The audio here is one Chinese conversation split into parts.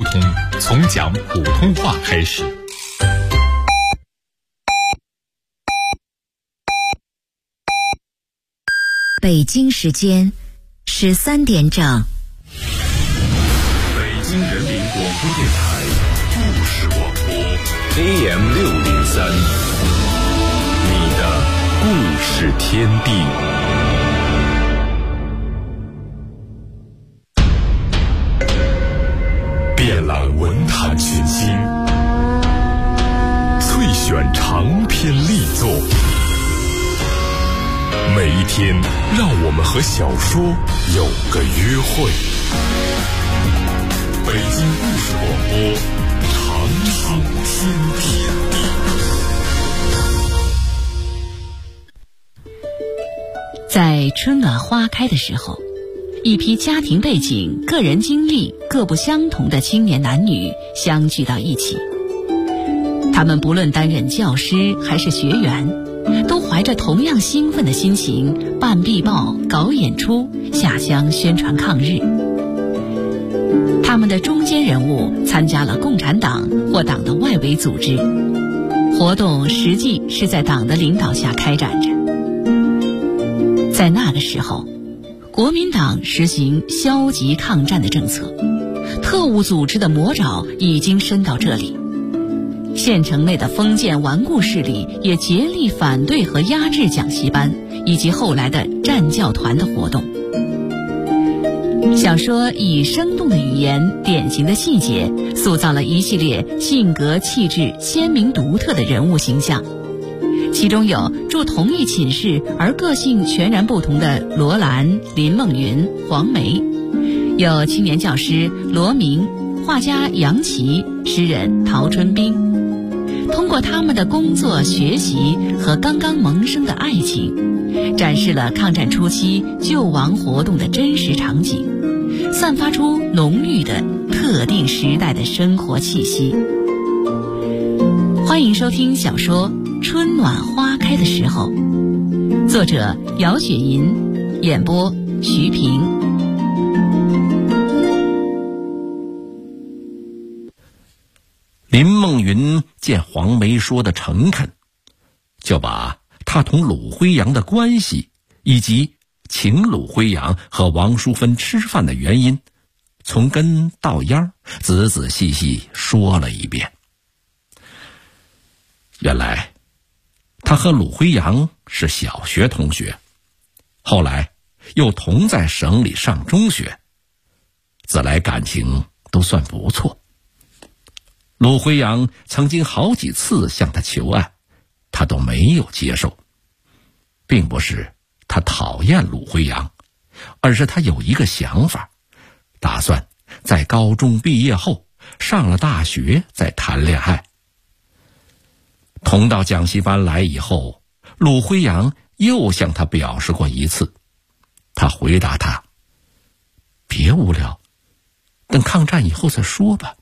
通，从讲普通话开始。 北京时间13点整。 北京人民广播电台故事广播 AM603，你的故事天地。遍览文坛群星，萃选长篇力作。每一天，让我们和小说有个约会。北京故事广播，长长天地。 在春暖花开的时候，一批家庭背景、个人经历各不相同的青年男女相聚到一起。他们不论担任教师还是学员，都怀着同样兴奋的心情办壁报、搞演出、下乡宣传抗日。他们的中坚人物参加了共产党或党的外围组织，活动实际是在党的领导下开展着。在那个时候，国民党实行消极抗战的政策，特务组织的魔爪已经伸到这里。县城内的封建顽固势力也竭力反对和压制讲习班以及后来的战教团的活动。小说以生动的语言、典型的细节，塑造了一系列性格气质鲜明独特的人物形象。其中有住同一寝室而个性全然不同的罗兰、林梦云、黄梅，有青年教师罗明、画家杨琦、诗人陶春冰。通过他们的工作、学习和刚刚萌生的爱情，展示了抗战初期救亡活动的真实场景，散发出浓郁的特定时代的生活气息。欢迎收听小说《春暖花开的时候》，作者姚雪银，演播徐平。 林梦云见黄梅说的诚恳，就把他同鲁辉阳的关系以及请鲁辉阳和王淑芬吃饭的原因从根到芽仔仔细细说了一遍。原来他和鲁辉阳是小学同学，后来又同在省里上中学，自来感情都算不错。鲁辉阳曾经好几次向他求爱，他都没有接受。并不是他讨厌鲁辉阳，而是他有一个想法，打算在高中毕业后上了大学再谈恋爱。同到讲习班来以后，鲁辉阳又向他表示过一次，他回答他：别无聊，等抗战以后再说吧。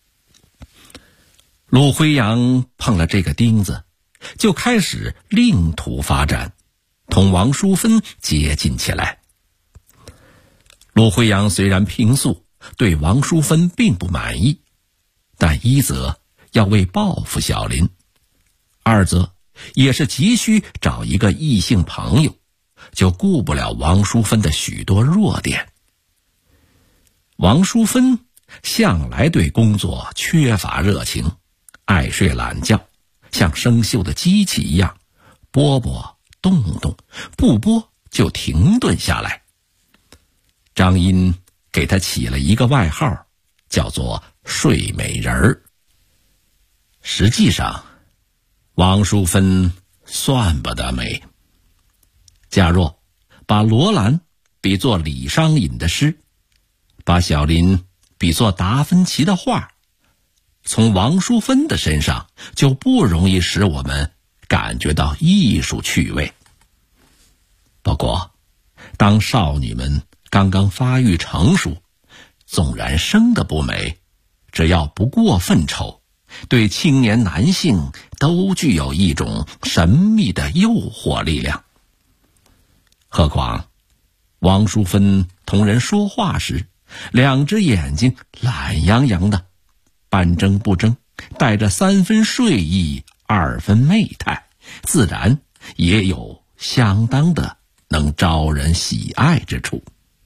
鲁辉阳碰了这个钉子，就开始另图发展，同王淑芬接近起来。鲁辉阳虽然平素对王淑芬并不满意，但一则要为报复小林，二则也是急需找一个异性朋友，就顾不了王淑芬的许多弱点。王淑芬向来对工作缺乏热情，爱睡懒觉，像生锈的机器一样，拨拨动动，不拨就停顿下来。张茵给他起了一个外号，叫做睡美人儿。实际上王淑芬算不得美。假若把罗兰比作李商隐的诗，把小林比作达芬奇的画，从王淑芬的身上就不容易使我们感觉到艺术趣味。不过当少女们刚刚发育成熟，纵然生得不美，只要不过分丑，对青年男性都具有一种神秘的诱惑力量。何况王淑芬同人说话时两只眼睛懒洋洋的，半睁不睁，带着3分睡意2分媚态，自然也有相当的能招人喜爱之处。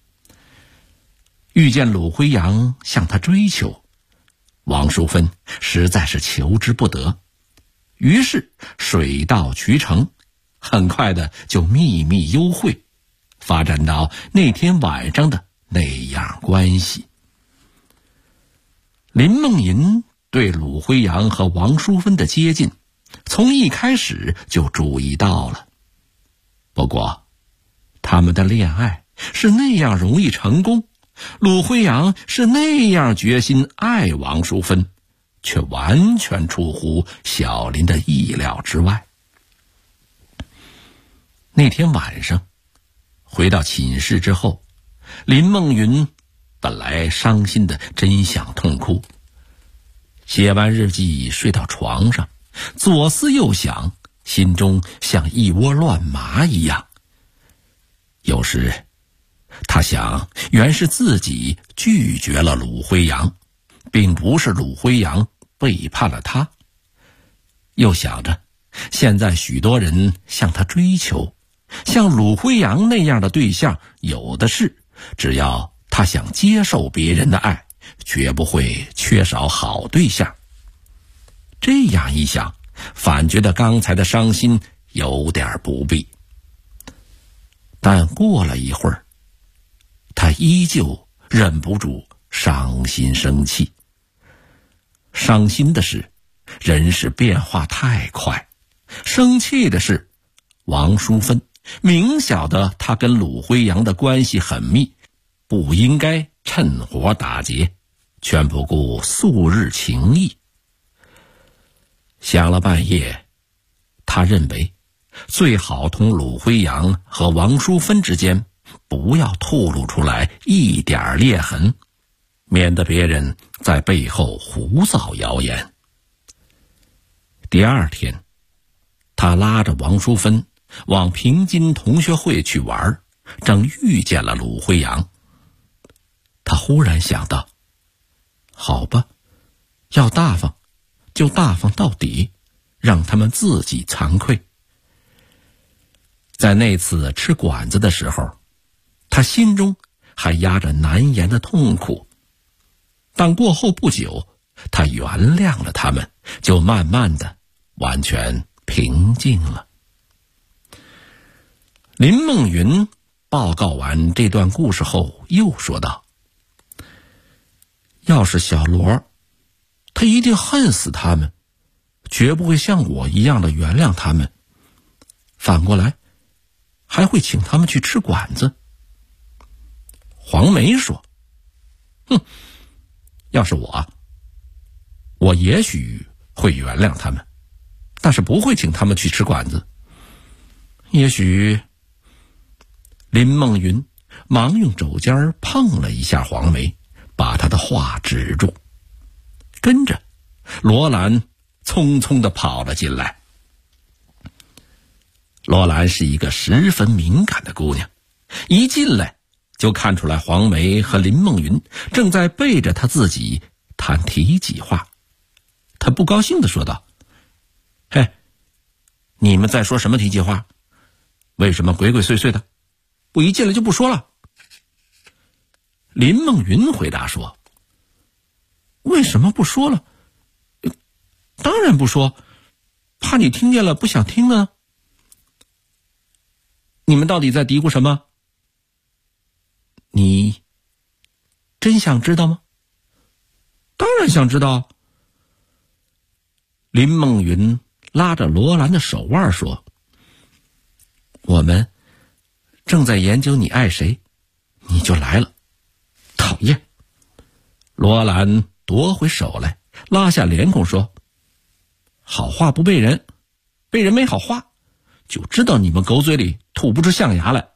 遇见鲁辉阳向他追求，王淑芬实在是求之不得，于是水到渠成，很快的就秘密幽会，发展到那天晚上的那样关系。林梦银对鲁辉阳和王淑芬的接近，从一开始就注意到了。不过，他们的恋爱是那样容易成功，鲁辉阳是那样决心爱王淑芬，却完全出乎小林的意料之外。那天晚上，回到寝室之后，林梦云本来伤心的真想痛哭，写完日记睡到床上，左思右想，心中像一窝乱麻一样。有时他想，原是自己拒绝了鲁辉阳，并不是鲁辉阳背叛了他。又想着，现在许多人向他追求，像鲁辉阳那样的对象有的是，只要他想接受别人的爱，绝不会缺少好对象。这样一想，反觉得刚才的伤心有点不必。但过了一会儿，他依旧忍不住伤心生气。伤心的是，人事变化太快；生气的是，王淑芬明晓得他跟鲁辉阳的关系很密，不应该趁火打劫，全不顾素日情谊。想了半夜，他认为最好同鲁辉阳和王淑芬之间不要透露出来一点裂痕，免得别人在背后胡造谣言。第二天，他拉着王淑芬往平津同学会去玩，正遇见了鲁辉阳。他忽然想到，好吧，要大方就大方到底，让他们自己惭愧。在那次吃馆子的时候，他心中还压着难言的痛苦，但过后不久，他原谅了他们，就慢慢的完全平静了。林梦云报告完这段故事后又说道，要是小罗，他一定恨死他们，绝不会像我一样的原谅他们，反过来还会请他们去吃馆子。黄梅说，要是我也许会原谅他们，但是不会请他们去吃馆子。也许林梦云忙用肘尖碰了一下黄梅，把他的话止住。跟着罗兰匆匆地跑了进来。罗兰是一个十分敏感的姑娘，一进来就看出来黄梅和林梦云正在背着她自己谈体己话。她不高兴地说道，嘿，你们在说什么体己话？为什么鬼鬼祟祟的？我一进来就不说了。林梦云回答说，为什么不说了？当然不说，怕你听见了不想听呢。你们到底在嘀咕什么？你真想知道吗？当然想知道。林梦云拉着罗兰的手腕说，我们正在研究你爱谁，你就来了，讨厌。罗兰夺回手来，拉下脸孔说，好话不背人，背人没好话，就知道你们狗嘴里吐不出象牙来。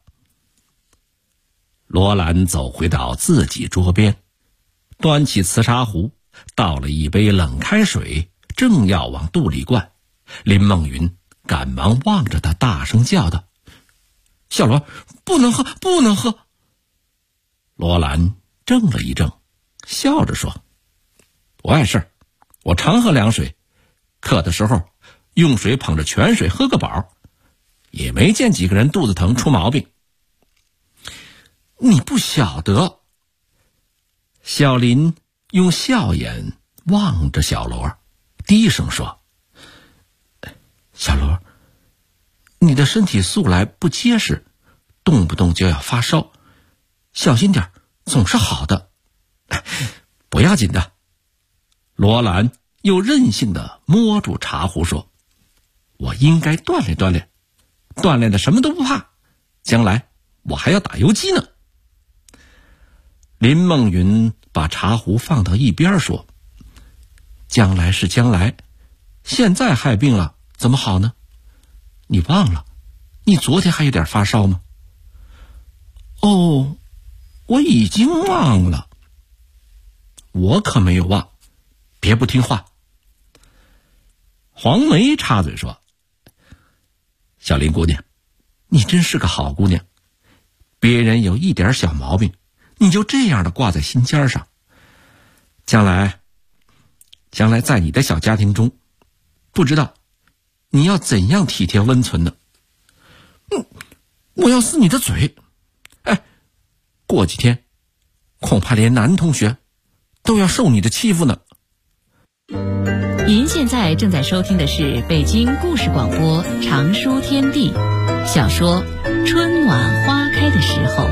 罗兰走回到自己桌边，端起瓷茶壶，倒了一杯冷开水，正要往肚里灌，林梦云赶忙望着他大声叫道，小罗，不能喝，不能喝。罗兰怔了一怔，笑着说：“不碍事，我常喝凉水，渴的时候用水捧着泉水喝个饱，也没见几个人肚子疼出毛病。”你不晓得。小林用笑眼望着小罗，低声说：“小罗，你的身体素来不结实，动不动就要发烧，小心点，总是好的。”不要紧的。罗兰又任性地摸住茶壶说：“我应该锻炼锻炼，锻炼的什么都不怕，将来我还要打游击呢。”林梦云把茶壶放到一边说：“将来是将来，现在害病了怎么好呢？你忘了，你昨天还有点发烧吗？”“哦，我已经忘了。”“我可没有忘，别不听话。”黄梅插嘴说：“小林姑娘，你真是个好姑娘，别人有一点小毛病，你就这样的挂在心尖上，将来在你的小家庭中，不知道你要怎样体贴温存呢？”“我要撕你的嘴！过几天恐怕连男同学都要受你的欺负呢。” 您现在正在收听的是北京故事广播长书天地小说《春晚花开的时候》。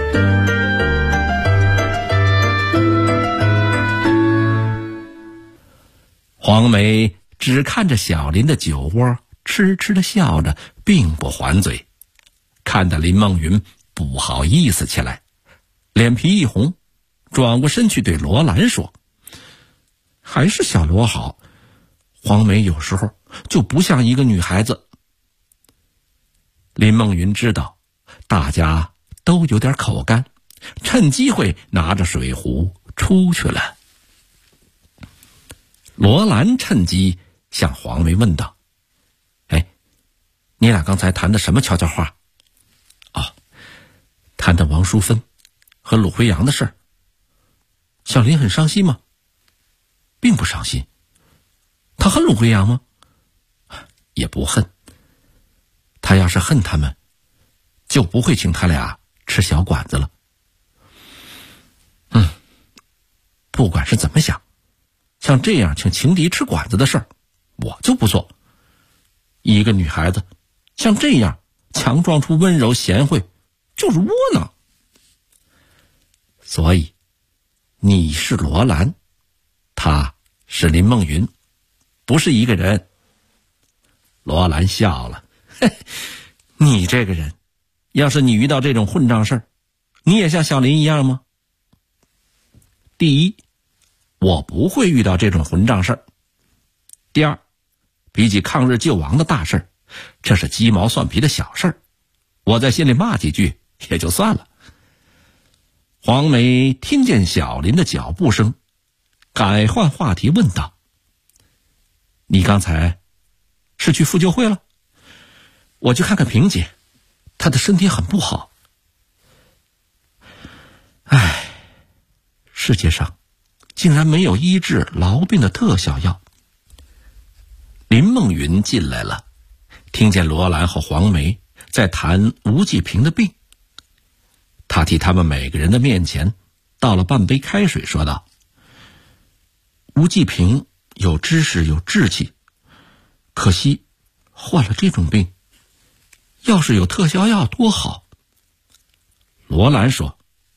黄梅只看着小林的酒窝，痴痴地笑着，并不还嘴，看得林梦云不好意思起来，脸皮一红，转过身去对罗兰说：“还是小罗好，黄梅有时候就不像一个女孩子。”林梦云知道大家都有点口干，趁机会拿着水壶出去了。罗兰趁机向黄梅问道：“你俩刚才谈的什么悄悄话？”“哦，谈的王淑芬和鲁辉阳的事儿。”“小林很伤心吗？”“并不伤心。”“他恨鲁辉阳吗？”“也不恨。他要是恨他们，就不会请他俩吃小馆子了。”“不管是怎么想，像这样请情敌吃馆子的事儿，我就不做。一个女孩子像这样强装出温柔贤惠，就是窝囊。所以你是罗兰，他是林梦云，不是一个人。”罗兰笑了：“你这个人，要是你遇到这种混账事儿，你也像小林一样吗？”“第一，我不会遇到这种混账事儿。第二，比起抗日救亡的大事，这是鸡毛蒜皮的小事儿，我在心里骂几句也就算了。”黄梅听见小林的脚步声，改换话题问道：“你刚才是去妇救会了？”“我去看看萍姐，她的身体很不好。”“世界上竟然没有医治痨病的特效药。”林梦云进来了，听见罗兰和黄梅在谈吴继平的病，他替他们每个人的面前倒了半杯开水，说道：“吴继平有知识有志气，可惜患了这种病，要是有特效药多好。”罗兰说：“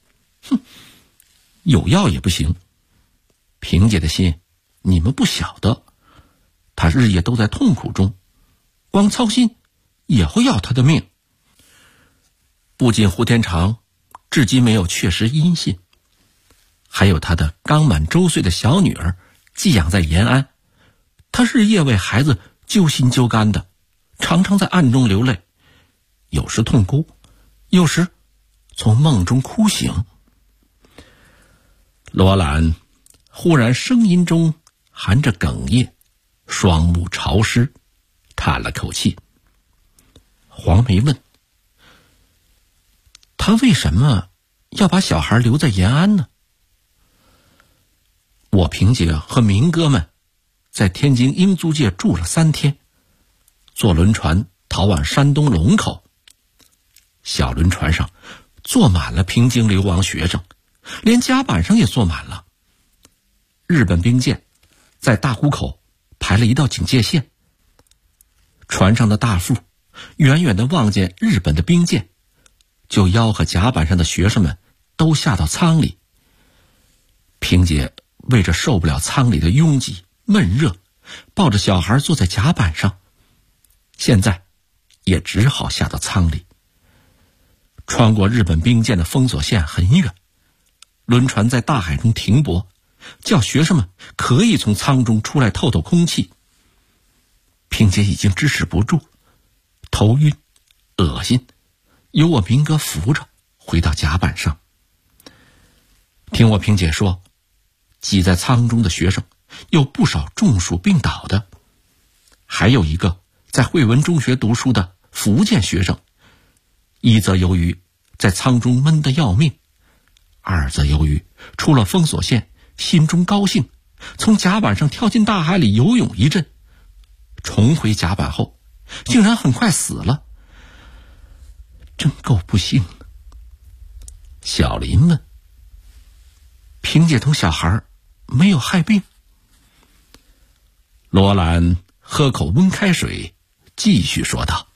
有药也不行。萍姐的心你们不晓得，她日夜都在痛苦中，光操心也会要她的命。不仅胡天长至今没有确实音信，还有他的刚满周岁的小女儿寄养在延安，他日夜为孩子揪心揪肝的，常常在暗中流泪，有时痛哭，有时从梦中哭醒。”罗兰忽然声音中含着哽咽，双目潮湿，叹了口气。黄梅问：“他为什么要把小孩留在延安呢？” 我萍姐和民哥们在天津英租界住了3天，坐轮船逃往山东龙口。小轮船上坐满了平津流亡学生，连甲板上也坐满了。日本兵舰在大沽口排了一道警戒线，船上的大副远远地望见日本的兵舰，就吆喝甲板上的学生们都下到舱里。萍姐为着受不了舱里的拥挤闷热，抱着小孩坐在甲板上，现在也只好下到舱里。穿过日本兵舰的封锁线很远，轮船在大海中停泊，叫学生们可以从舱中出来透透空气。萍姐已经支持不住，头晕恶心，由我民哥扶着回到甲板上。听我萍姐说，挤在舱中的学生有不少中暑病倒的，还有一个在惠文中学读书的福建学生，一则由于在舱中闷得要命，二则由于出了封锁线，心中高兴，从甲板上跳进大海里游泳一阵，重回甲板后竟然很快死了，真够不幸的。小林问：萍姐同小孩没有害病？罗兰喝口温开水，继续说道：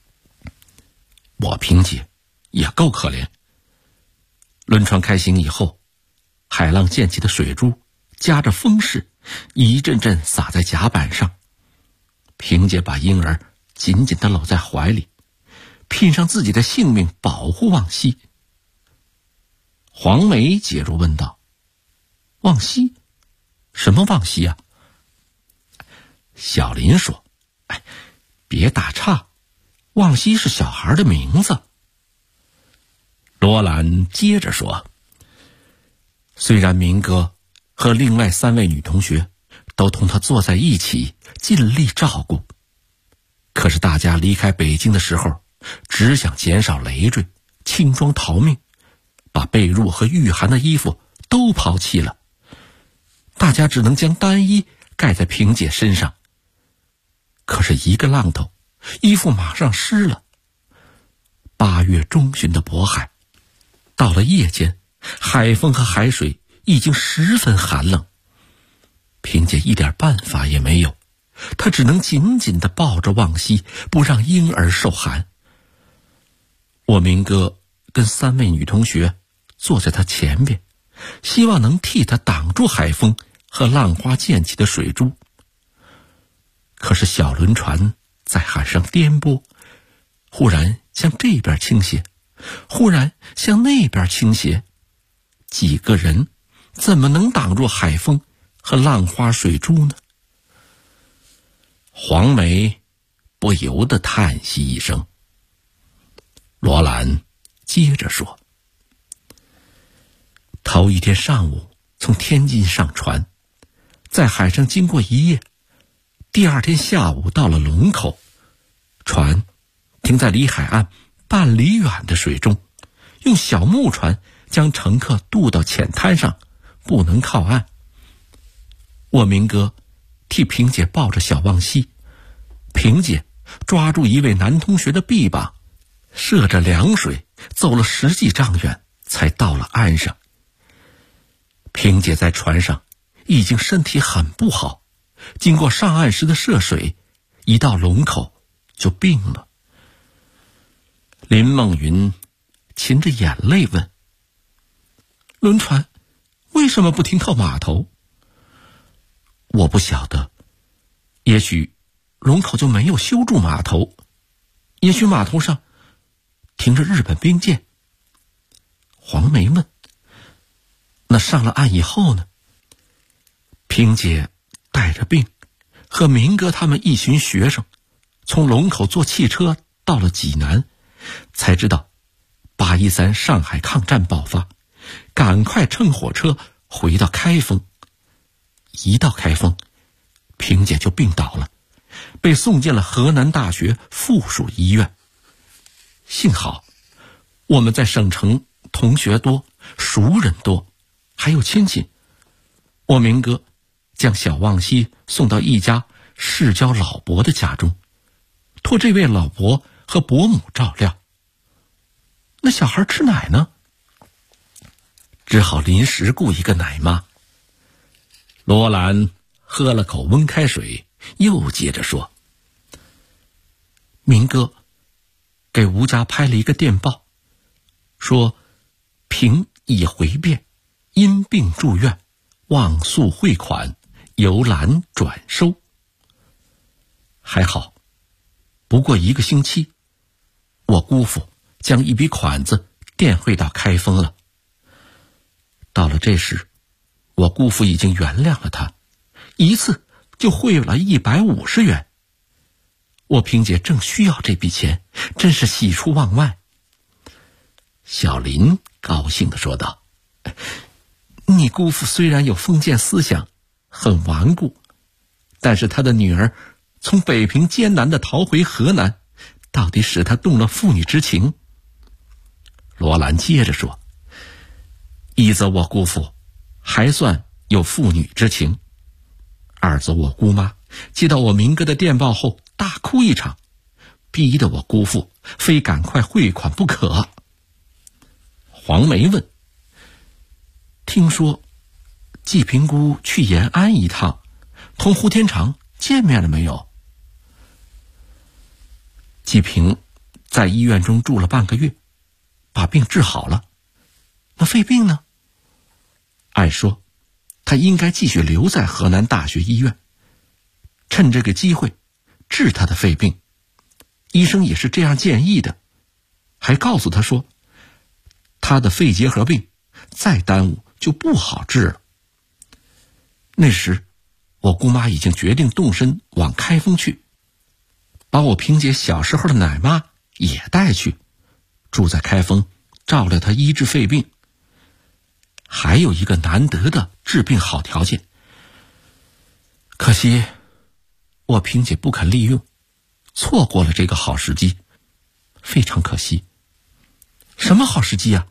我萍姐也够可怜。轮船开行以后，海浪溅起的水珠夹着风势一阵阵洒在甲板上，萍姐把婴儿紧紧地搂在怀里，拼上自己的性命保护望西。黄梅介入问道：望西？什么望西啊？小林说：别打岔，望西是小孩的名字。罗兰接着说：虽然明哥和另外3位女同学都同他坐在一起，尽力照顾，可是大家离开北京的时候，只想减少累赘，轻装逃命，把被褥和御寒的衣服都抛弃了。大家只能将单衣盖在萍姐身上，可是一个浪头，衣服马上湿了。8月中旬的渤海，到了夜间，海风和海水已经十分寒冷，萍姐一点办法也没有，她只能紧紧地抱着望西，不让婴儿受寒。我明哥跟3位女同学坐在她前边，希望能替她挡住海风和浪花溅起的水珠。可是小轮船在海上颠簸，忽然向这边倾斜，忽然向那边倾斜，几个人怎么能挡住海风和浪花水珠呢？黄梅不由得叹息一声。罗兰接着说：头一天上午从天津上船，在海上经过一夜，第2天下午到了龙口，船停在离海岸半里远的水中，用小木船将乘客渡到浅滩上，不能靠岸。我明哥替萍姐抱着小望西，萍姐抓住一位男同学的臂膀，涉着凉水走了10几丈远，才到了岸上。萍姐在船上已经身体很不好，经过上岸时的涉水，一到龙口就病了。林梦云噙着眼泪问：轮船为什么不停靠码头？我不晓得，也许龙口就没有修筑码头，也许码头上停着日本兵舰。黄梅问：那上了岸以后呢？萍姐带着病，和明哥他们一群学生从龙口坐汽车到了济南，才知道813上海抗战爆发，赶快乘火车回到开封。一到开封，萍姐就病倒了，被送进了河南大学附属医院。幸好我们在省城同学多，熟人多，还有亲戚， 我明哥将小望西送到一家世交老伯的家中，托这位老伯和伯母照料。那小孩吃奶呢？只好临时雇一个奶妈。罗兰喝了口温开水，又接着说：明哥给吴家拍了一个电报，说平已回便，因病住院，望速汇款，由兰转收。还好，不过1个星期，我姑父将一笔款子电汇到开封了。到了这时，我姑父已经原谅了他，一次就汇了150元。我萍姐正需要这笔钱，真是喜出望外。小林高兴地说道：你姑父虽然有封建思想，很顽固，但是他的女儿从北平艰难地逃回河南，到底使他动了父女之情。罗兰接着说：一则我姑父还算有父女之情，二则我姑妈接到我明哥的电报后大哭一场，逼得我姑父非赶快汇款不可。黄梅问：听说季平姑去延安一趟，同胡天长见面了没有？季平在医院中住了半个月，把病治好了。那肺病呢？按说他应该继续留在河南大学医院，趁这个机会治他的肺病。医生也是这样建议的，还告诉他说他的肺结核病再耽误就不好治了。那时我姑妈已经决定动身往开封去，把我萍姐小时候的奶妈也带去，住在开封照料她医治肺病。还有一个难得的治病好条件，可惜我萍姐不肯利用，错过了这个好时机，非常可惜。什么好时机啊？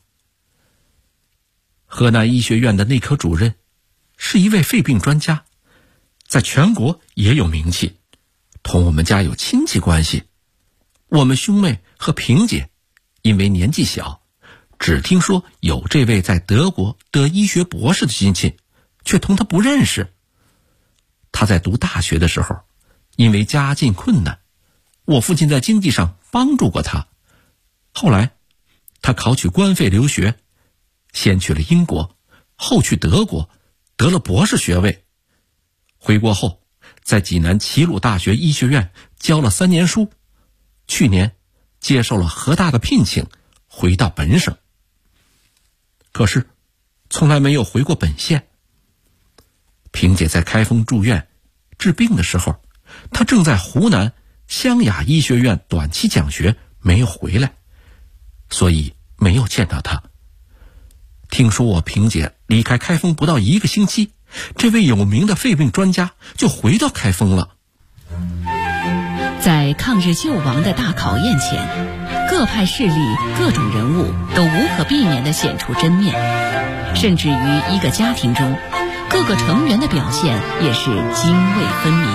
河南医学院的内科主任是一位肺病专家，在全国也有名气，同我们家有亲戚关系。我们兄妹和萍姐因为年纪小，只听说有这位在德国得医学博士的亲戚，却同他不认识。他在读大学的时候，因为家境困难，我父亲在经济上帮助过他。后来他考取官费留学，先去了英国，后去德国，得了博士学位。回国后，在济南齐鲁大学医学院教了3年书，去年接受了河大的聘请，回到本省。可是从来没有回过本县。萍姐在开封住院治病的时候，她正在湖南湘雅医学院短期讲学，没有回来，所以没有见到她。听说我萍姐离开开封不到1个星期，这位有名的肺病专家就回到开封了。 在抗日救亡的大考验前，各派势力、各种人物都无可避免地显出真面，甚至于一个家庭中，各个成员的表现也是泾渭分明。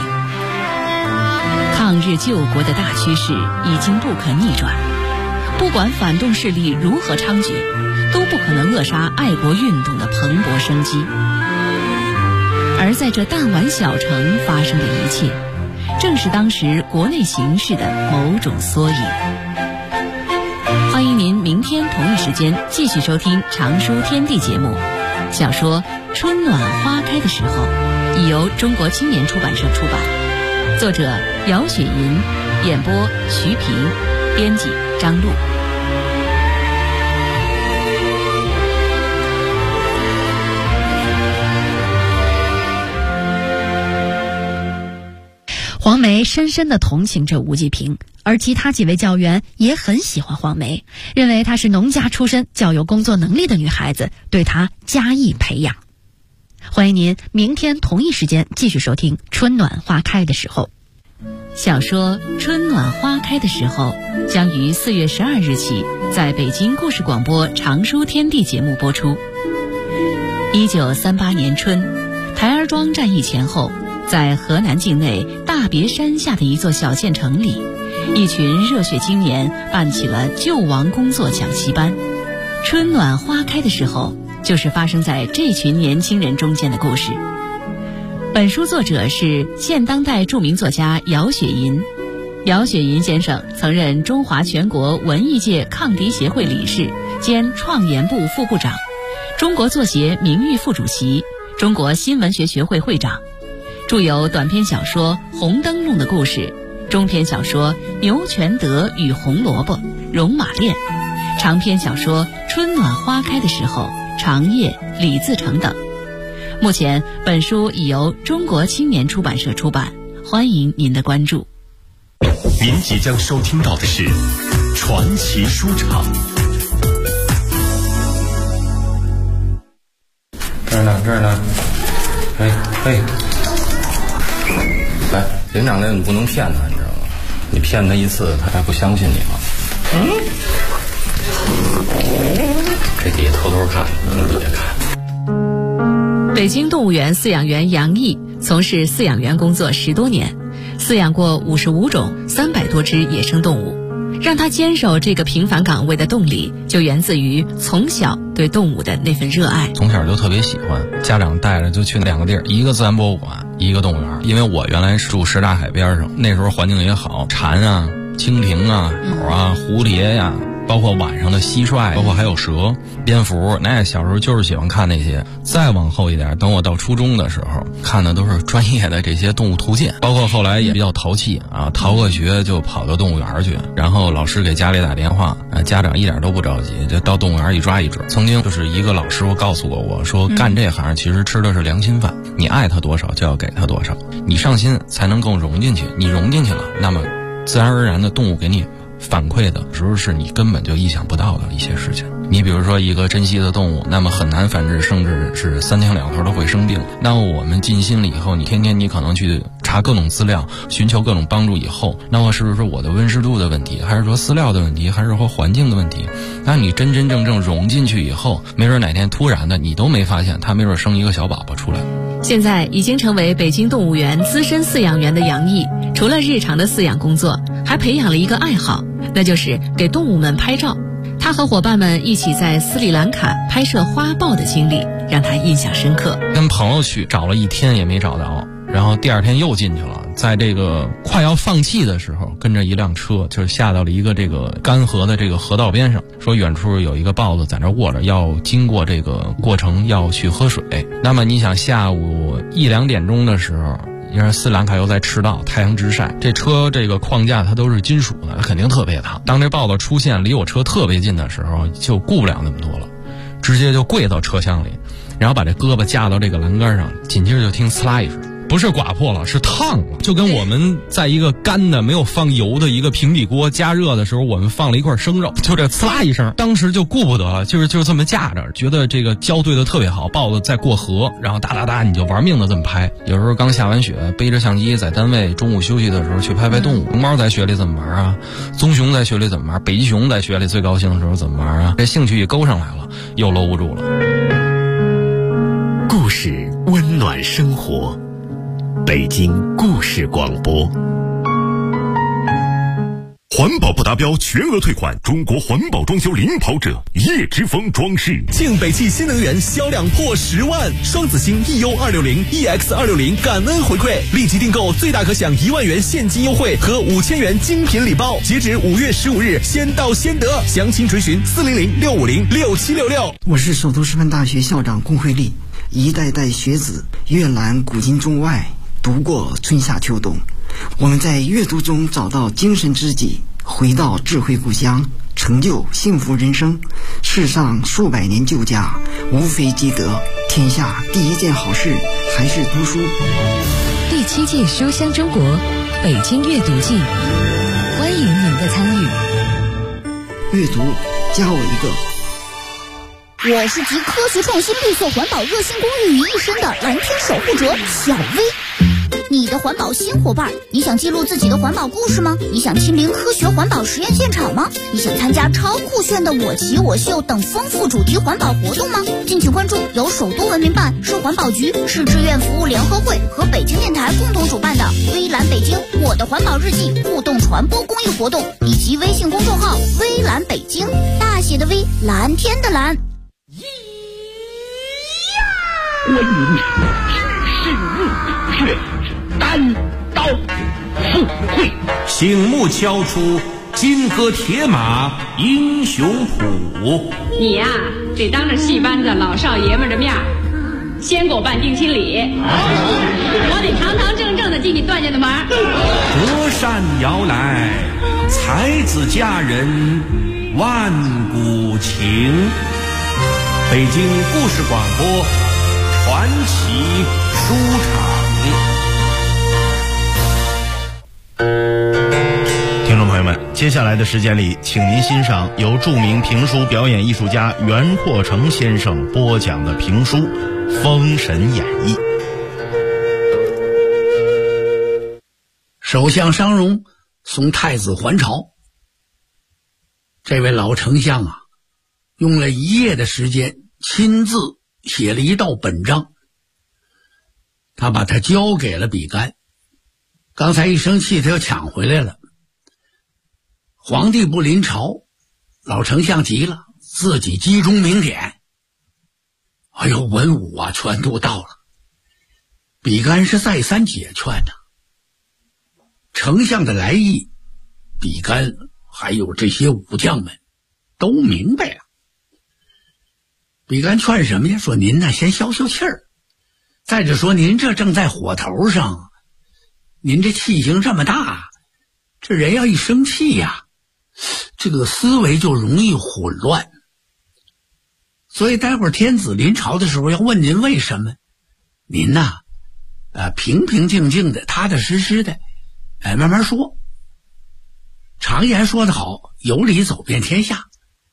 抗日救国的大趋势已经不可逆转，不管反动势力如何猖獗，都不可能扼杀爱国运动的蓬勃生机。而在这弹丸小城发生的一切，正是当时国内形势的某种缩影。欢迎您明天同一时间继续收听《常书天地》节目。小说《春暖花开的时候》已由中国青年出版社出版，作者姚雪银，演播徐平，编辑张璐。 黄梅深深地同情着吴季平，而其他几位教员也很喜欢黄梅，认为她是农家出身、较有工作能力的女孩子，对她加以培养。欢迎您明天同一时间继续收听《春暖花开的时候》。 小说《春暖花开的时候》将于4月12日起在北京故事广播《常书天地》节目播出。1938年春， 台儿庄战役前后，在河南境内大别山下的一座小县城里，一群热血青年办起了救亡工作讲习班。春暖花开的时候，就是发生在这群年轻人中间的故事。本书作者是现当代著名作家姚雪银。姚雪银先生曾任中华全国文艺界抗敌协会理事兼创研部副部长，中国作协名誉副主席，中国新闻学学会会长，著有短篇小说《红灯笼的故事》，中篇小说《牛全德与红萝卜》《戎马恋》，长篇小说《春暖花开的时候》《长夜》《李自成》等。目前本书已由中国青年出版社出版，欢迎您的关注。 您即将收听到的是传奇书场。 这儿呢，嘿，来，领长来，你不能骗他，你知道吗？你骗他一次，他还不相信你吗？这底下偷偷看，你别看。 北京动物园饲养员杨毅从事饲养员工作10多年，饲养过55种300多只野生动物。让他坚守这个平凡岗位的动力，就源自于从小对动物的那份热爱。 从小就特别喜欢，家长带着就去2个地儿，一个自然博物馆，一个动物园。因为我原来住什刹海边上，那时候环境也好，蝉啊、蜻蜓啊、鸟啊、蝴蝶呀，包括晚上的蟋蟀，包括还有蛇、蝙蝠，那小时候就是喜欢看那些。再往后一点，等我到初中的时候，看的都是专业的这些动物图鉴，包括后来也比较淘气啊，逃个学就跑到动物园去，然后老师给家里打电话，家长一点都不着急，就到动物园一抓一只。曾经就是一个老师傅告诉过我说，干这行其实吃的是良心饭，你爱他多少就要给他多少，你上心才能更融进去，你融进去了，那么自然而然的动物给你反馈的时候是你根本就意想不到的一些事情。你比如说一个珍稀的动物，那么很难繁殖，甚至是3天2头都会生病。那么我们尽心了以后，你天天你可能去查各种资料，寻求各种帮助以后，那么是不是说我的温湿度的问题，还是说饲料的问题，还是说环境的问题？那你真真正正融进去以后，没准哪天突然的你都没发现，它没准生一个小宝宝出来。 现在已经成为北京动物园资深饲养员的杨毅，除了日常的饲养工作，还培养了一个爱好，那就是给动物们拍照。他和伙伴们一起在斯里兰卡拍摄花豹的经历让他印象深刻。 跟朋友去找了1天也没找到，然后第2天又进去了，在这个快要放弃的时候，跟着一辆车就下到了一个这个干涸的这个河道边上，说远处有一个豹子在那卧着，要经过这个过程要去喝水。那么你想下午1、2点钟的时候，因为斯里兰卡又在赤道，太阳直晒，这车这个框架它都是金属的，肯定特别烫。当这豹子出现离我车特别近的时候，就顾不了那么多了，直接就跪到车厢里，然后把这胳膊架到这个栏杆上，紧接着就听呲啦一声，不是刮破了，是烫了，就跟我们在一个干的没有放油的一个平底锅加热的时候，我们放了一块生肉，就这呲啦一声，当时就顾不得了，就是这么架着，觉得这个胶对的特别好，豹子在过河，然后哒哒哒你就玩命的这么拍。有时候刚下完雪，背着相机在单位中午休息的时候去拍动物。熊猫在雪里怎么玩啊？棕熊在雪里怎么玩？北极熊在雪里最高兴的时候怎么玩啊？这兴趣一勾上来了，又搂不住了。 故事温暖生活，北京故事广播。环保不达标全额退款，中国环保装修领跑者叶之峰装饰。 庆北汽新能源销量破10万，双子星 EU260、EX260 感恩回馈，立即订购最大可享1万元现金优惠和5000元精品礼包，截止5月15日，先到先得。详情垂询400-650-6766。 我是首都师范大学校长龚慧丽，一代代学子阅览古今中外，读过春夏秋冬，我们在阅读中找到精神知己，回到智慧故乡，成就幸福人生。世上数百年旧家，无非积德。天下第一件好事还是读书。 第7届书香中国北京阅读季，欢迎您的参与。 阅读加我一个。 我是集科学创新绿色环保热心公益于一身的蓝天守护者小薇。 你的环保新伙伴。你想记录自己的环保故事吗？你想亲临科学环保实验现场吗？你想参加超酷炫的我骑我秀等丰富主题环保活动吗？敬请关注由首都文明办、市环保局、市志愿服务联合会和北京电台共同主办的微蓝北京我的环保日记互动传播公益活动，以及微信公众号微蓝北京，大写的微，蓝天的蓝。 观云身入却单刀赴会， 醒目敲出金戈铁马英雄谱。 你呀，得当着戏班子老少爷们的面先给我办定亲礼，我得堂堂正正的进你段家的门。 隔山摇来，才子佳人万古情。北京故事广播传奇书场。 听众朋友们，接下来的时间里，请您欣赏由著名评书表演艺术家袁阔成先生播讲的评书《封神演义》。 首相商容送太子还朝，这位老丞相啊，用了一夜的时间亲自写了一道本章，他把它交给了比干。刚才一生气他又抢回来了。皇帝不临朝，老丞相急了，自己击钟鸣典。哎呦，文武啊全都到了。比干是再三解劝呐，丞相的来意，比干还有这些武将们都明白了。比干劝什么呀？说您呢先消消气儿，再者说您这正在火头上，您这气性这么大，这人要一生气呀，这个思维就容易混乱。所以待会儿天子临朝的时候要问您为什么，您呐平平静静的踏踏实实的慢慢说。常言说得好，有理走遍天下。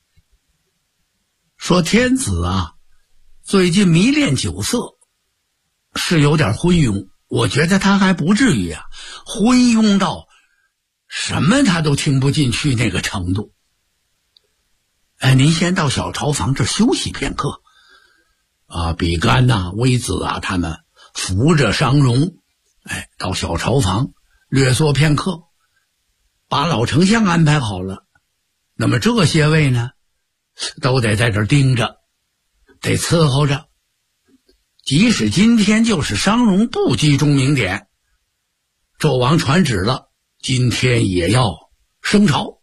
说天子啊最近迷恋酒色，是有点昏庸，我觉得他还不至于啊昏庸到什么他都听不进去那个程度。您先到小朝房这休息片刻啊，比干呐、微子啊他们扶着商容到小朝房略坐片刻，把老丞相安排好了。那么这些位呢都得在这儿盯着，得伺候着。即使今天就是商容不击钟鸣典，纣王传旨了，今天也要升朝。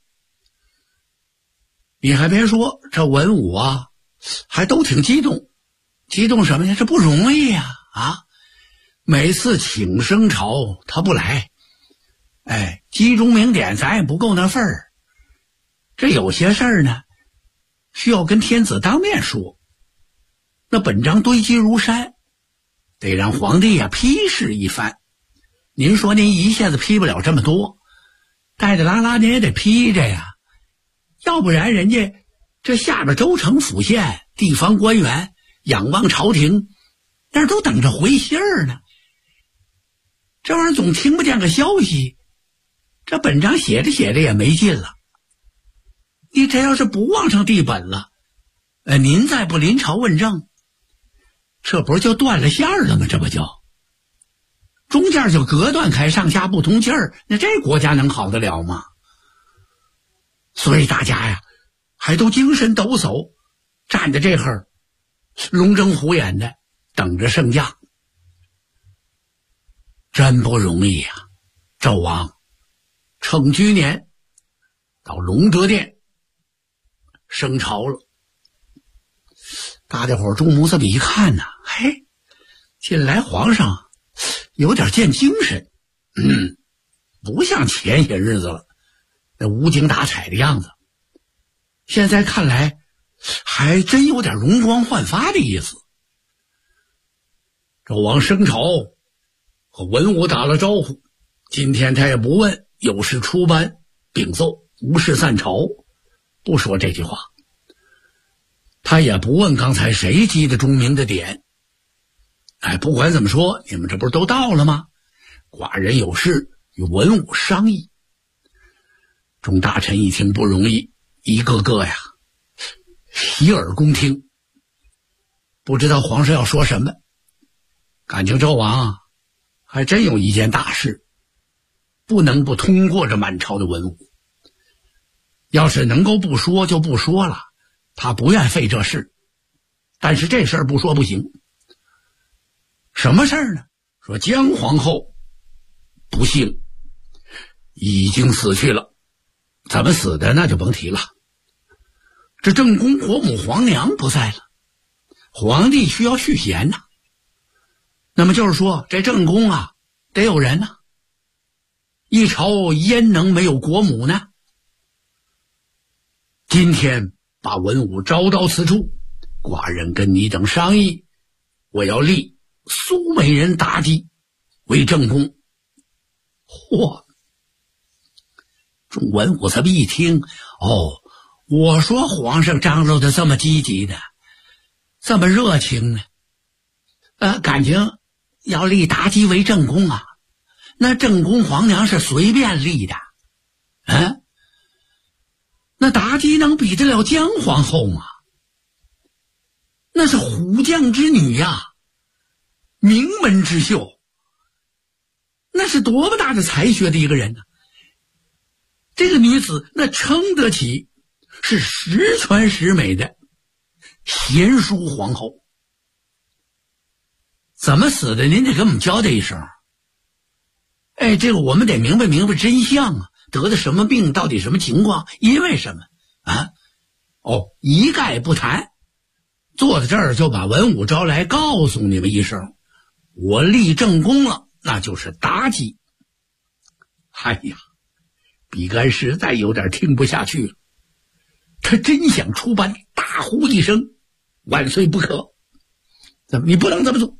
你还别说，这文武啊还都挺激动。激动什么呀？这不容易呀！每次请升朝他不来，击钟鸣典咱也不够那份儿。这有些事儿呢需要跟天子当面说，那本章堆积如山，得让皇帝啊批示一番。您说您一下子批不了这么多，带着拉拉您也得批着呀，要不然人家这下边州城府县地方官员仰望朝廷，那都等着回信儿呢。这玩意儿总听不见个消息，这本章写着写着也没劲了。你这要是不往上递本了，您再不临朝问政，这不是就断了线了吗？这不就中间就隔断开，上下不通气儿，那这国家能好得了吗？所以大家呀还都精神抖擞，站在这会儿龙睁虎眼的等着圣驾。真不容易呀！纣王承居年到隆德殿升朝了，大家伙儿众目这么一看呢，近来皇上有点见精神，不像前些日子了那无精打采的样子，现在看来还真有点容光焕发的意思。纣王升朝和文武打了招呼，今天他也不问，有事出班禀奏，无事散朝，不说这句话。他也不问刚才谁击的钟鸣的典。不管怎么说，你们这不是都到了吗？ 寡人有事与文武商议。众大臣一听不容易，一个个呀洗耳恭听，不知道皇上要说什么。感情周王还真有一件大事，不能不通过这满朝的文武。要是能够不说就不说了，他不愿费这事。但是这事儿不说不行。什么事儿呢？说姜皇后不幸已经死去了。怎么死的那就甭提了。这正宫国母皇娘不在了，皇帝需要续弦呐。那么就是说这正宫啊得有人呐，一朝焉能没有国母呢？今天把文武招到此处，寡人跟你等商议，我要立苏美人妲己为正宫。嚯！众文武这么一听，我说皇上张罗的这么积极的，这么热情呢，感情要立妲己为正宫啊？那正宫皇娘是随便立的，那妲己能比得了姜皇后吗？那是虎将之女呀，名门之秀，那是多么大的才学的一个人呢！这个女子那称得起是十全十美的贤淑皇后。怎么死的？您得给我们交代一声。这个我们得明白真相啊，得的什么病，到底什么情况，因为什么啊？一概不谈。坐在这儿就把文武招来，告诉你们一声，我立正宫了，那就是妲己。哎呀，比干实在有点听不下去了，他真想出班，大呼一声，万岁不可！怎么你不能这么做？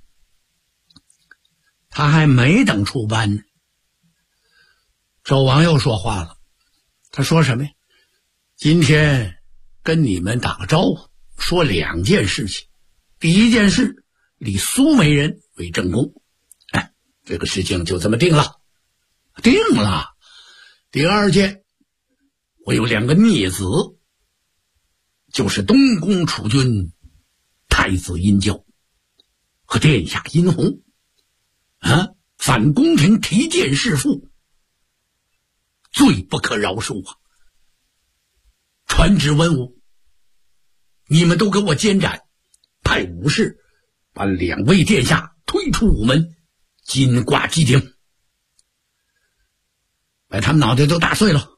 他还没等出班呢，周王又说话了。他说什么呀？今天跟你们打个招呼，说两件事情。第一件事，立苏美人为正宫。这个事情就这么定了。第二件，我有两个孽子，就是东宫储君太子殷郊和殿下殷红反宫廷提谏弑父，罪不可饶恕啊！传旨文武，你们都给我监斩，派武士把两位殿下推出午门，金挂鸡顶，把他们脑袋都打碎了。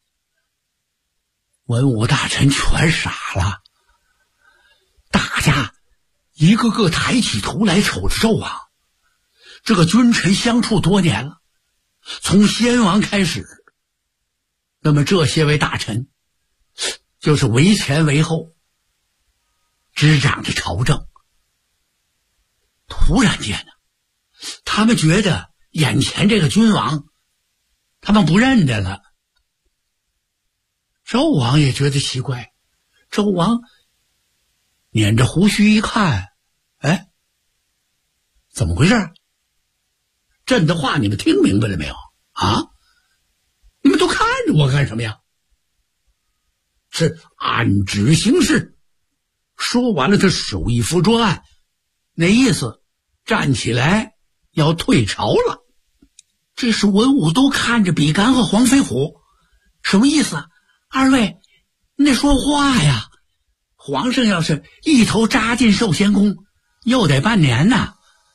文武大臣全傻了，大家一个个抬起头来瞅着纣王。这个君臣相处多年了，从先王开始，那么这些位大臣就是为前为后，执掌着朝政。突然间呢，他们觉得眼前这个君王他们不认得了。纣王也觉得奇怪，纣王捻着胡须一看，怎么回事？朕的话你们听明白了没有啊？你们都看着我干什么呀？是按旨行事。说完了，他手一扶桌案，那意思站起来要退朝了。这时文武都看着比干和黄飞虎，什么意思啊？二位你得说话呀，皇上要是一头扎进寿仙宫又得半年呢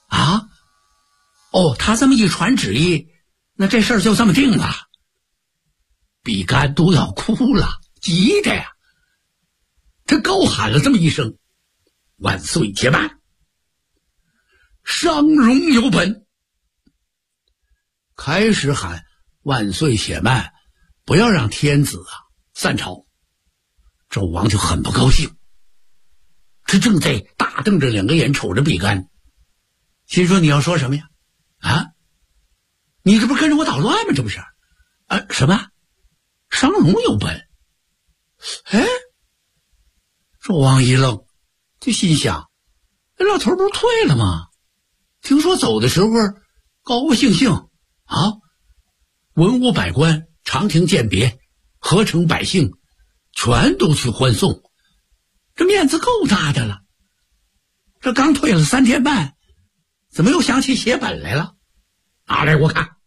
他这么一传旨意，那这事儿就这么定了。比干都要哭了，急的呀，他高喊了这么一声：万岁且慢，商容有本。开始喊万岁且慢，不要让天子散朝。纣王就很不高兴，他正在大瞪着两个眼瞅着比干，心说你要说什么呀？你这不是跟着我捣乱吗？这不是什么商容有本？纣王一愣，就心想，这老头不是退了吗？听说走的时候高高兴兴啊，文武百官长亭饯别，河城百姓全都去欢送，这面子够大的了。这刚退了3天半，怎么又想起写本来了？拿来我看。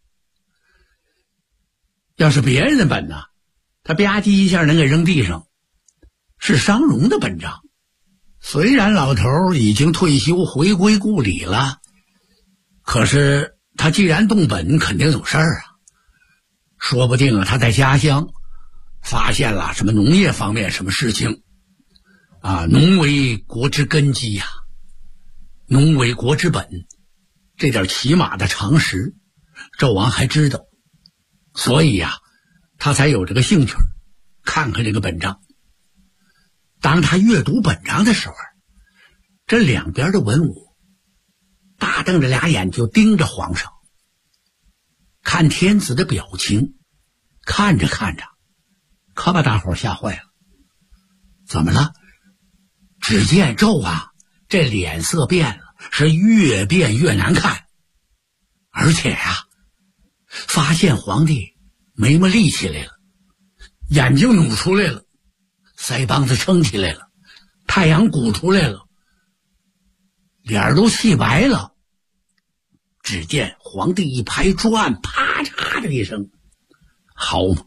要是别人的本呢，他吧唧一下能给扔地上。是商容的本账，虽然老头已经退休回归故里了，可是他既然动本，肯定有事儿啊。说不定他在家乡发现了什么农业方面什么事情啊，农为国之根基呀，农为国之本，这点起码的常识纣王还知道，所以呀，他才有这个兴趣看看这个本账。当他阅读本章的时候，这两边的文武大瞪着俩眼就盯着皇上，看天子的表情，看着看着可把大伙吓坏了。怎么了？只见纣王这脸色变了，是越变越难看，而且呀，发现皇帝眉毛立起来了，眼睛努出来了，腮帮子撑起来了，太阳鼓出来了，脸都气白了。只见皇帝一拍桌案，啪嚓的一声，好嘛，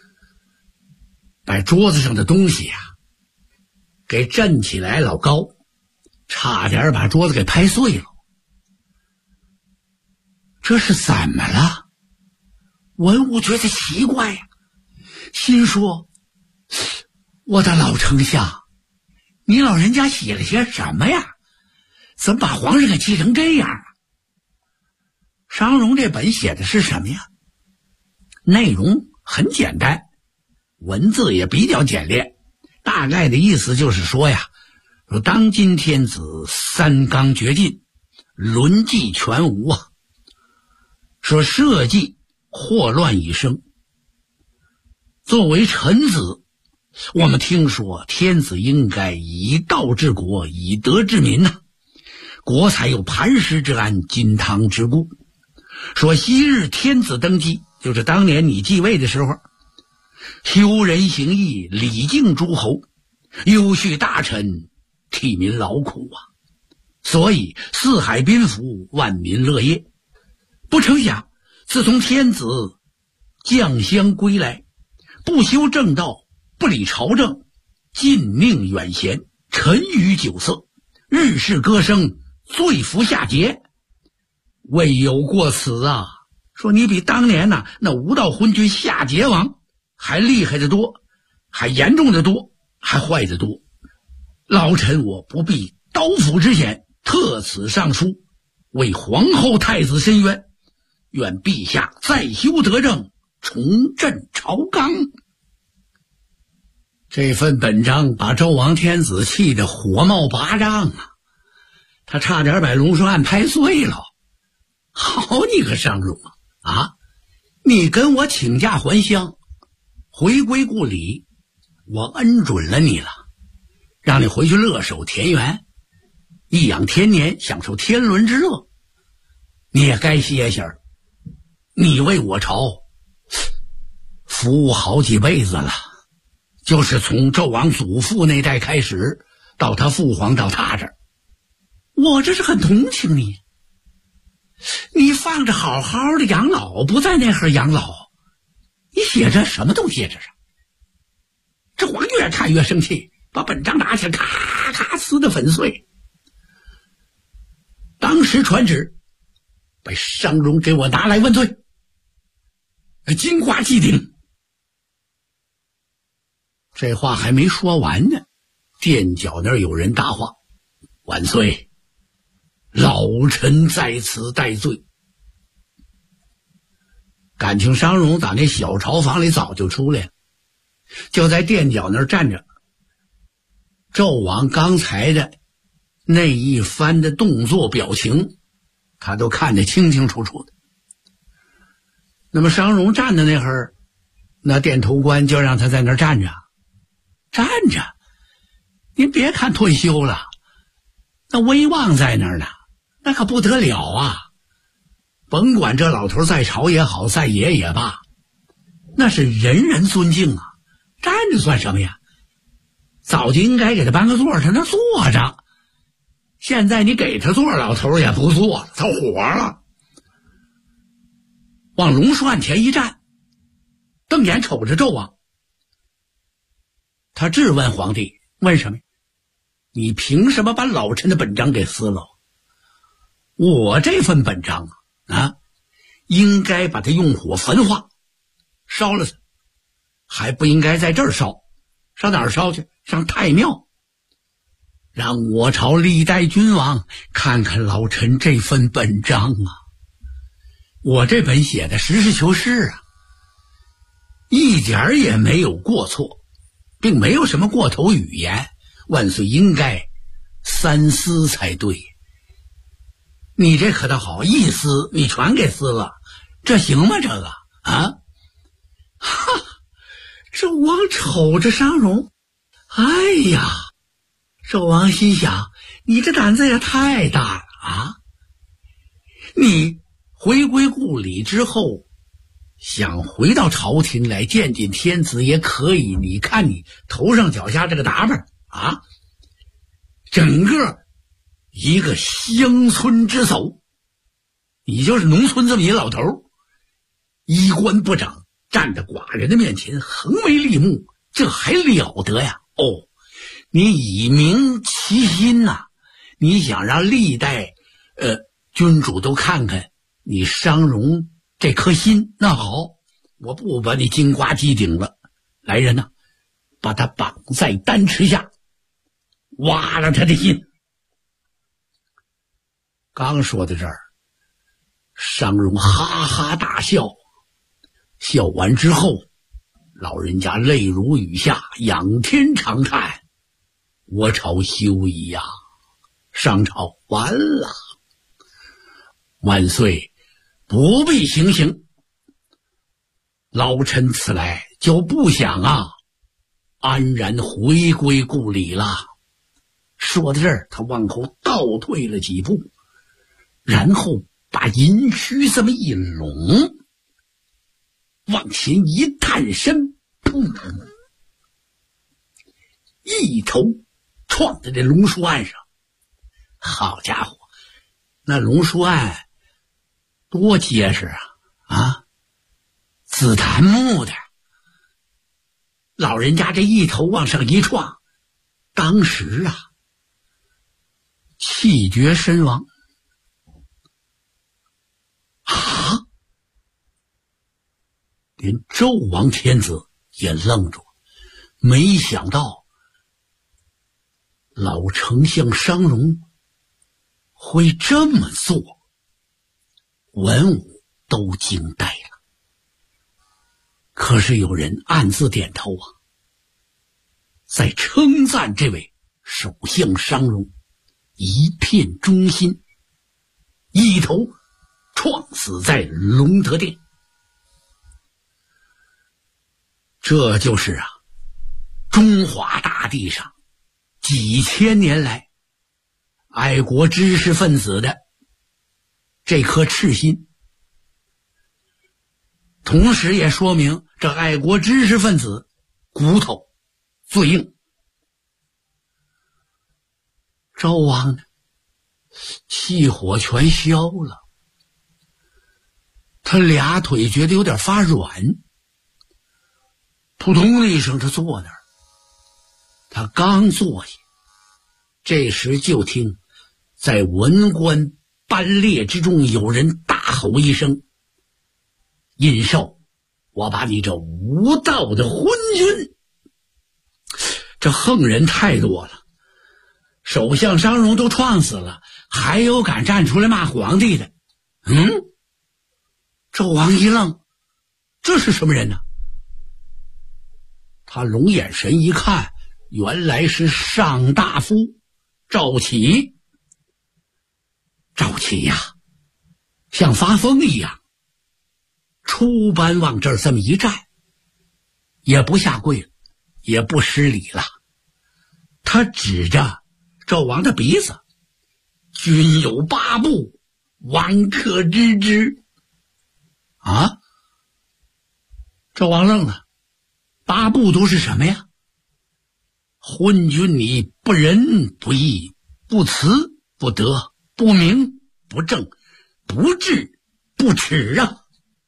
把桌子上的东西给震起来老高，差点把桌子给拍碎了。这是怎么了？文武觉得奇怪呀，心说，我的老丞相，你老人家写了些什么呀？怎么把皇上给气成这样啊？商容这本写的是什么呀？内容很简单，文字也比较简练，大概的意思就是说呀，说当今天子三纲绝尽，伦纪全无啊，说社稷祸乱已生。作为臣子，我们听说天子应该以道治国，以德治民呐，国才有磐石之安，金汤之固。说昔日天子登基，就是当年你继位的时候，修仁行义，礼敬诸侯，优恤大臣，替民劳苦啊，所以四海宾服，万民乐业。不成想自从天子将相归来，不修正道，不理朝政，尽命远贤，沉于酒色，日式歌声，罪服下节，未有过此啊。说你比当年那无道昏君夏桀王还厉害得多，还严重得多，还坏得多。老臣我不避刀斧之险，特此上书，为皇后太子申冤，愿陛下再修德政，重振朝纲。这份本章把纣王天子气得火冒8丈啊，他差点把龙书案拍碎了。好你个商容啊，你跟我请假还乡，回归故里，我恩准了你了，让你回去乐守田园，颐养天年，享受天伦之乐，你也该歇歇。你为我朝服务好几辈子了，就是从纣王祖父那代开始，到他父皇到他这儿，我这是很同情你。你放着好好的养老，不在那儿养老，你写这什么东西？这是。这皇越看越生气，把本章拿起来，咔咔撕得粉碎。当时传旨，把商容给我拿来问罪，金瓜祭顶。这话还没说完呢，殿角那儿有人答话：万岁，老臣在此戴罪。感情商容打那小朝房里早就出来了，就在殿角那儿站着。纣王刚才的那一番的动作表情，他都看得清清楚楚的。那么商容站的那会儿，那殿头官就让他在那儿站着，站着。您别看退休了，那威望在那儿呢，那可不得了啊！ 甭管这老头再朝也好，再野也罢，那是人人尊敬啊，站着算什么呀？早就应该给他搬个座，他那坐着。现在你给他座，老头也不坐了，他火了，往龙书案前一站，瞪眼瞅着纣王。他质问皇帝，问什么？你凭什么把老臣的本章给撕了？我这份本章啊，应该把它用火焚化，烧了它，还不应该在这儿烧，上哪儿烧去？上太庙，让我朝历代君王看看老臣这份本章啊！我这本写的实事求是啊，一点也没有过错，并没有什么过头语言，万岁应该三思才对。你这可倒好，一撕你全给撕了，这行吗？这个啊，哈！纣王瞅着商容，哎呀，纣王心想，你这胆子也太大了啊！你回归故里之后，想回到朝廷来见见天子也可以，你看你头上脚下这个打扮啊，整个一个乡村之首，你就是农村这么一老头，衣冠不整，站在寡人的面前横眉立目，这还了得呀？哦，你以明其心呐，你想让历代君主都看看你商容这颗心，那好，我不把你金瓜击顶了，来人呐，把他绑在丹池下，挖了他的心。刚说到这儿，商容哈哈大笑，笑完之后，老人家泪如雨下，仰天长叹：我朝休矣呀，商朝完了，万岁不必行刑，老臣此来就不想安然回归故里了。说到这儿，他往后倒退了几步，然后把银须这么一拢，往前一探身，砰，一头撞在这龙书案上。好家伙，那龙书案多结实啊！紫檀木的，老人家这一头往上一撞，当时气绝身亡。连纣王天子也愣住，没想到老丞相商容会这么做，文武都惊呆了。可是有人暗自点头在称赞这位首相商容一片忠心，一头撞死在隆德殿。这就是中华大地上几千年来爱国知识分子的这颗赤心，同时也说明这爱国知识分子骨头最硬。纣王呢，气火全消了，他俩腿觉得有点发软，扑通的一声，他坐那儿。他刚坐下，这时就听在文官班列之中有人大吼一声：殷寿，我把你这无道的昏君！这横人太多了，首相商容都撞死了，还有敢站出来骂皇帝的？纣王一愣，这是什么人呢？他龙眼神一看，原来是上大夫赵启。赵启呀，像发疯一样，出班往这儿这么一站，也不下跪了，也不施礼了，他指着纣王的鼻子：君有八部， 王可知之。啊？纣王愣了，8不都是什么呀？昏君你不仁不义不慈不德不明不正不智不耻啊！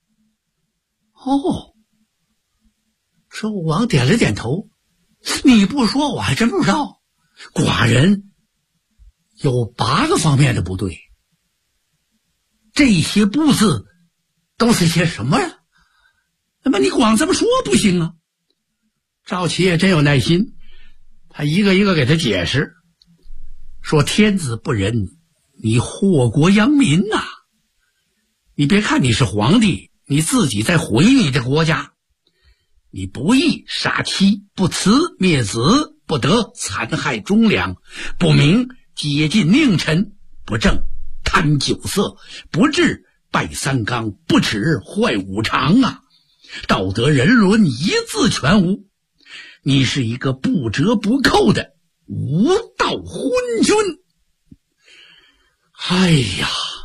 哦，纣王点了点头，你不说我还真不知道，寡人有8个方面的不对。这些不字都是些什么呀？那么你光这么说不行啊。赵齐也真有耐心，他一个一个给他解释，说天子不仁，你祸国殃民呐！你别看你是皇帝，你自己在毁你的国家。你不义杀妻，不慈灭子，不德残害忠良，不明接近佞臣，不正贪酒色，不智败三纲，不耻坏五常啊！道德人伦一字全无，你是一个不折不扣的无道昏君。哎呀，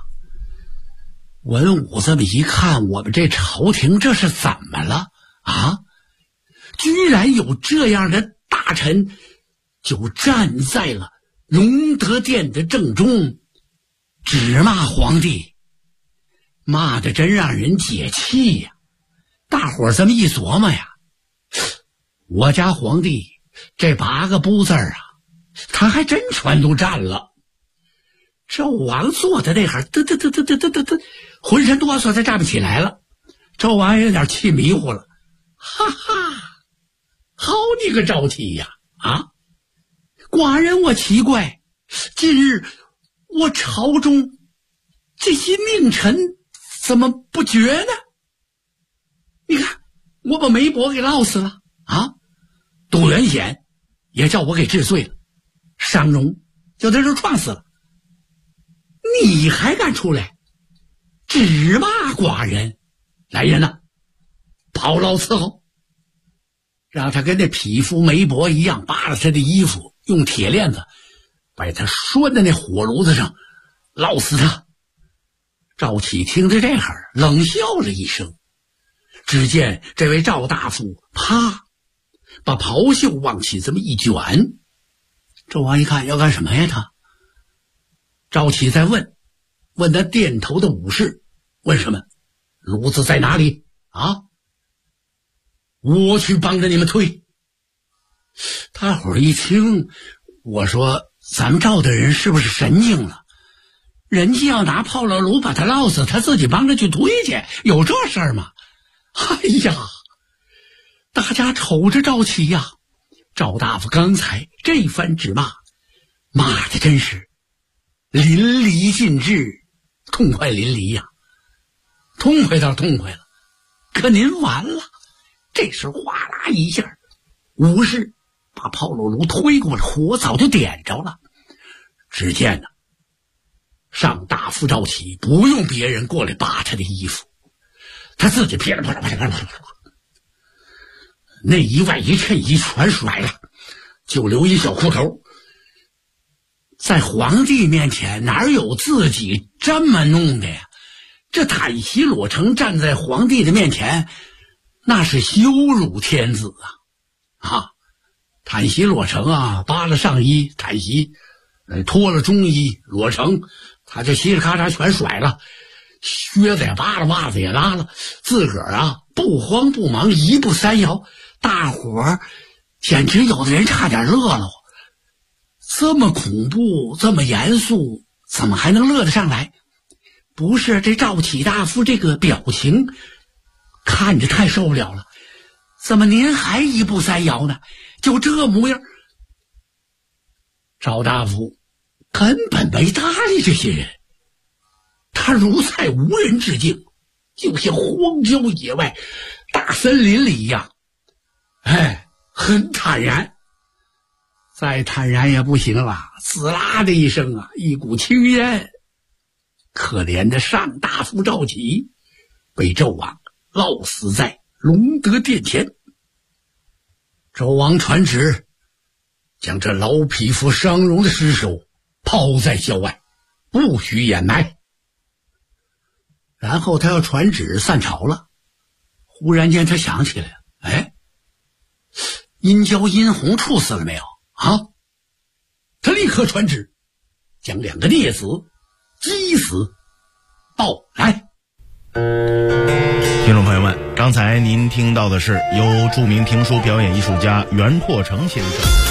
文武这么一看，我们这朝廷这是怎么了啊？居然有这样的大臣就站在了隆德殿的正中，指骂皇帝，骂得真让人解气呀！大伙儿这么一琢磨呀，我家皇帝这8个不字啊，他还真全都占了。纣王坐在那哈，浑身哆嗦，他站不起来了。纣王有点气迷糊了，哈哈，好你个赵齐呀！啊，寡人我奇怪，近日我朝中这些佞臣怎么不决呢？你看，我把梅伯给烙死了啊，杜元显也叫我给治罪了，商容就在这撞死了，你还敢出来指骂寡人？来人呐，跑牢伺候，让他跟那匹夫梅伯一样，扒了他的衣服，用铁链子把他拴在那火炉子上，烙死他。赵启听着这会儿，冷笑了一声。只见这位赵大夫啪把袍袖往起这么一卷，纣王一看要干什么呀他？赵启在问那殿头的武士，问什么？炉子在哪里啊？我去帮着你们推。大伙儿一听，我说咱们赵的人是不是神经了？人家要拿炮烙炉把他烙死，他自己帮着去推去，有这事儿吗？哎呀，大家瞅着赵齐呀，赵大夫刚才这番指骂，骂的真是淋漓尽致，痛快淋漓呀！痛快倒痛快了，可您完了。这时哗啦一下，武士把炮烙炉推过来，火早就点着了。只见呢，上大夫赵齐不用别人过来扒他的衣服，他自己噼里啪啦啪啦啪啦，内衣外衣衬衣全甩了，就留一小裤头。在皇帝面前哪有自己这么弄的呀？这袒席裸成站在皇帝的面前，那是羞辱天子啊！袒席裸成啊，扒了上衣，袒席脱了中衣，裸成，他就嘁哩咔嚓全甩了，靴子也扒了，袜子也拉了，自个儿啊不慌不忙，一步三摇，大伙儿简直有的人差点乐了。这么恐怖，这么严肃，怎么还能乐得上来？不是，这赵启大夫这个表情看着太受不了了。怎么您还一步三摇呢？就这模样。赵大夫根本没搭理这些人，他如在无人之境，就像荒郊野外大森林里一样，很坦然。再坦然也不行了，滋啦的一声啊，一股青烟。可怜的上大夫赵启被纣王烙死在隆德殿前。纣王传旨，将这老匹夫商容的尸首抛在郊外，不许掩埋。 然后他要传旨散朝了，忽然间他想起来了，哎，殷郊、殷红处死了没有啊？他立刻传旨，将2个孽子击死报来。 听众朋友们，刚才您听到的是由著名评书表演艺术家袁拓成先生。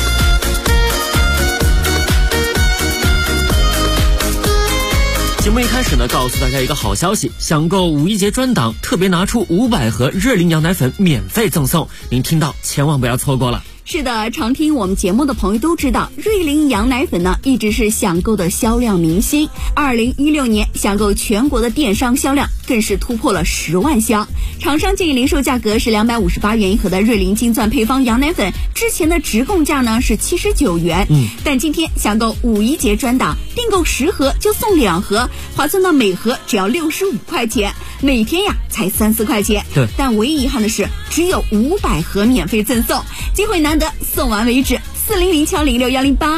节目一开始呢，告诉大家一个好消息，想购五一节专档，特别拿出500盒瑞麟羊奶粉免费赠送，您听到千万不要错过了。 是的，常听我们节目的朋友都知道，瑞麟羊奶粉呢一直是享购的销量明星。2016年享购全国的电商销量更是突破了10万箱。厂商建议零售价格是258元一盒的瑞麟金钻配方羊奶粉，之前的直供价呢是79元。但今天享购五一节专档，订购10盒就送2盒，划算到每盒只要65块钱，每天呀才3-4块钱。 对， 但唯一遗憾的是只有500盒免费赠送，机会难得，送完为止。400-06-108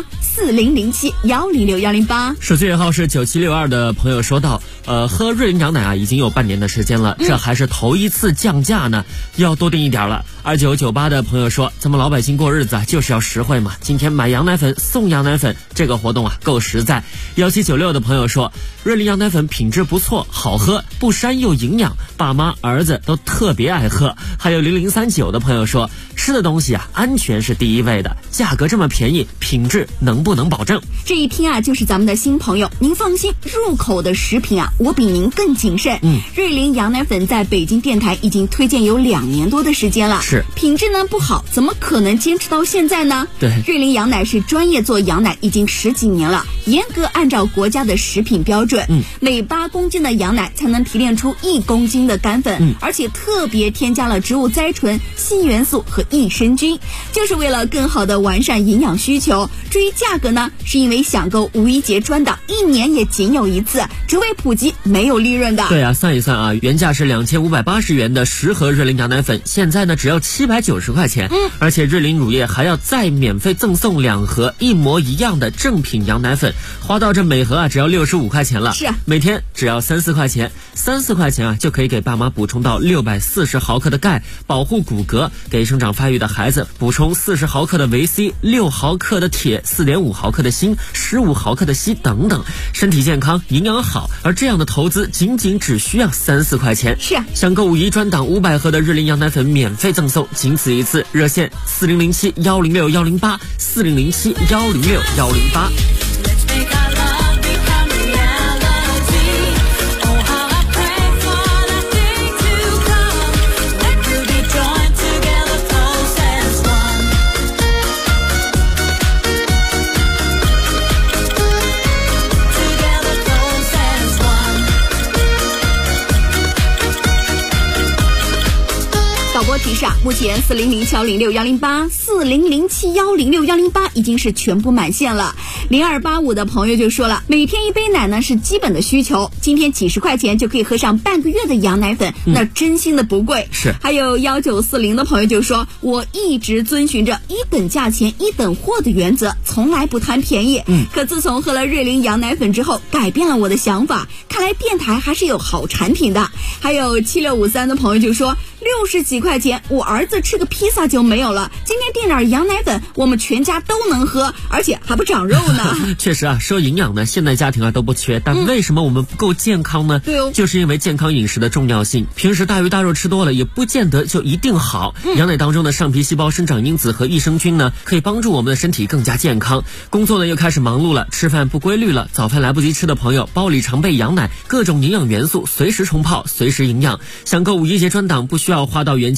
4007106-108。 手机尾号是9762的朋友说到，喝瑞麟羊奶啊已经有半年的时间了，这还是头一次降价呢，要多订一点了。2998的朋友说，咱们老百姓过日子啊就是要实惠嘛，今天买羊奶粉送羊奶粉，这个活动啊够实在。1796的朋友说，瑞麟羊奶粉品质不错，好喝，不膻又营养，爸妈儿子都特别爱喝。还有0039的朋友说，吃的东西啊安全是第一位的，价格这么便宜，品质能不能保证？ 这一听啊就是咱们的新朋友，您放心，入口的食品啊我比您更谨慎。瑞麟羊奶粉在北京电台已经推荐有2年多的时间了， 是品质呢不好，怎么可能坚持到现在呢？ 对， 瑞麟羊奶是专业做羊奶已经10几年了，严格按照国家的食品标准，每8公斤的羊奶才能提炼出1公斤的干粉，而且特别添加了植物甾醇、硒元素和益生菌，就是为了更好的完善营养需求。至于价格呢，是因为享购五一节专档1年也仅有一次，只为普及，没有利润的。 对啊，算一算啊，原价是2580元的10盒瑞麟羊奶粉，现在呢只要790块钱，而且瑞麟乳业还要再免费赠送2盒一模一样的正品羊奶粉，花到这每盒啊只要65块钱了， 是每天只要3-4块钱，3-4块钱啊就可以给爸妈补充到640毫克的钙，保护骨骼，给生长发育的孩子补充40毫克的维 C、6毫克的铁、4.5毫克的锌、15毫克的硒等等，身体健康，营养好。而这样的投资仅只需要3-4块钱。 是啊， 想购五一专档500盒的瑞麟羊奶粉免费赠送，仅此一次，热线4007-106-108 4007-106-108。 提示啊，目前4007106-108 4007106-108已经是全部满线了。0285的朋友就说了，每天1杯奶呢是基本的需求，今天几10块钱就可以喝上半个月的羊奶粉，那真心的不贵。 是。 还有1940的朋友就说，我一直遵循着一等价钱一等货的原则，从来不贪便宜。可自从喝了瑞麟羊奶粉之后，改变了我的想法，看来电台还是有好产品的。还有7653的朋友就说，60几块钱我儿子吃个披萨就没有了，今天订点羊奶粉我们全家都能喝，而且还不长肉呢。 确实啊，说营养呢，现代家庭啊都不缺，但为什么我们不够健康呢？ 对哦， 就是因为健康饮食的重要性。平时大鱼大肉吃多了也不见得就一定好。羊奶当中的上皮细胞生长因子和益生菌呢，可以帮助我们的身体更加健康。工作呢又开始忙碌了，吃饭不规律了，早饭来不及吃的朋友，包里常备羊奶，各种营养元素随时冲泡，随时营养。想购五一节专档不需要花到原价